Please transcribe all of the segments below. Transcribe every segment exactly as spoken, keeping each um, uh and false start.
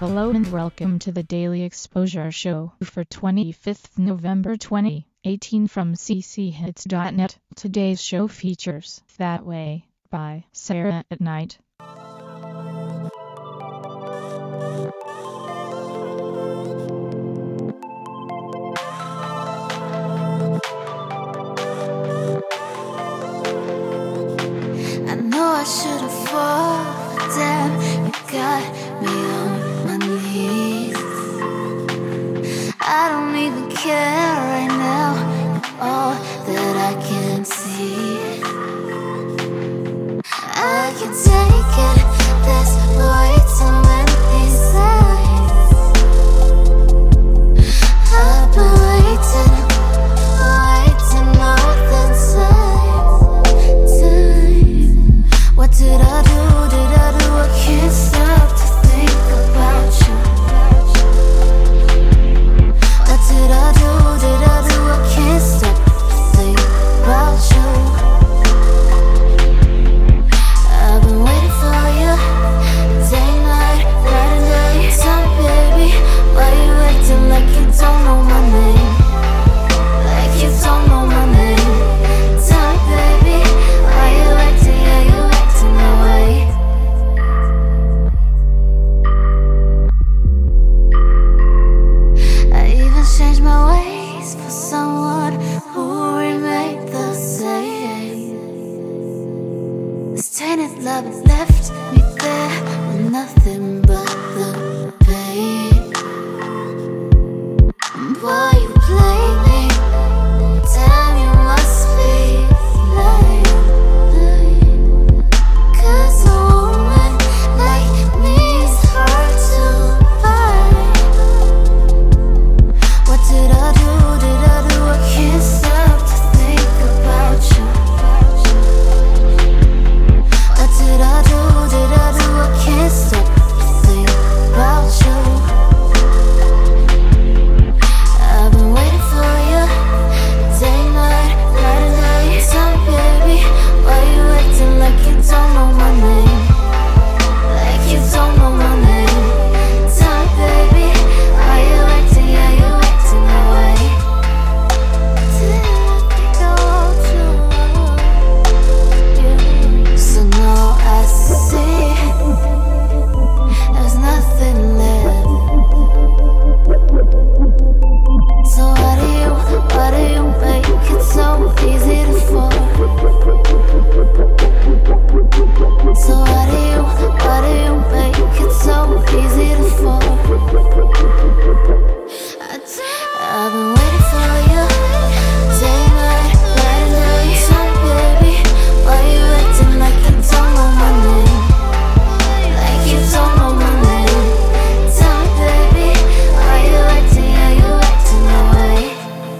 Hello and welcome to the Daily Exposure Show for twenty-fifth November twenty eighteen from c c hits dot net. Today's show features That Way by Sarah at Night. I know I should have fallen down. You got me on my knees. I don't even care right now. You're all that I can see. I can take it. There's way too many signs. I've been waiting, waiting all the time. Time. What did I do? Did I do? I can't stop to think about you. What did I do? Did I do? I can't stop to think about you. I've been waiting for you, day, night, night and day. Time, baby, why you acting like you don't know my name? Like you don't know my name. Time, baby, why you acting, yeah, you acting that way. I even changed my ways for someone who remained the same. This tainted love left me there with nothing but the pain. Boy, you play me. Damn, you must be lying. Cause a woman like me is hard to find. What did I do? Did I do? I can't stop to think about you. What did I do? Did I do? I can't stop to think about you. I've been waiting for you, day, night, night and day. Time, baby, why you acting like you don't know my name? Like you don't know my name. Time, baby, why you acting, yeah, you acting that way. Did I think I want you? So now I see there's nothing left. So why do you, why do you make it so easy to fall? So why do you, why do you make it so easy to fall? I d- I've been waiting for you, day, night, night and day. Time, baby, why you acting like you don't know my name? Like you don't know my name. Time, baby, why you acting, yeah, you acting that way.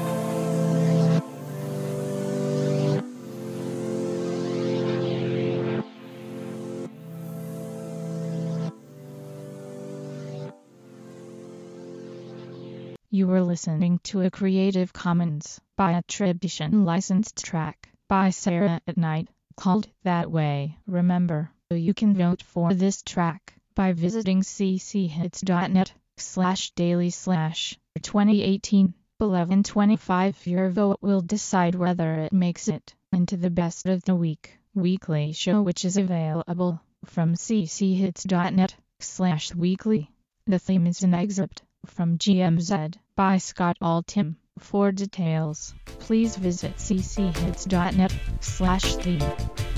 You were listening to a Creative Commons by attribution licensed track by Sarah at Night called That Way. Remember, you can vote for this track by visiting c c hits dot net slash daily slash twenty eighteen eleven twenty-five. Your vote will decide whether it makes it into the best of the week weekly show, which is available from c c hits dot net slash weekly. The theme is an excerpt from G M Z by Scott Altham. For details, please visit c c hits dot net slash theme.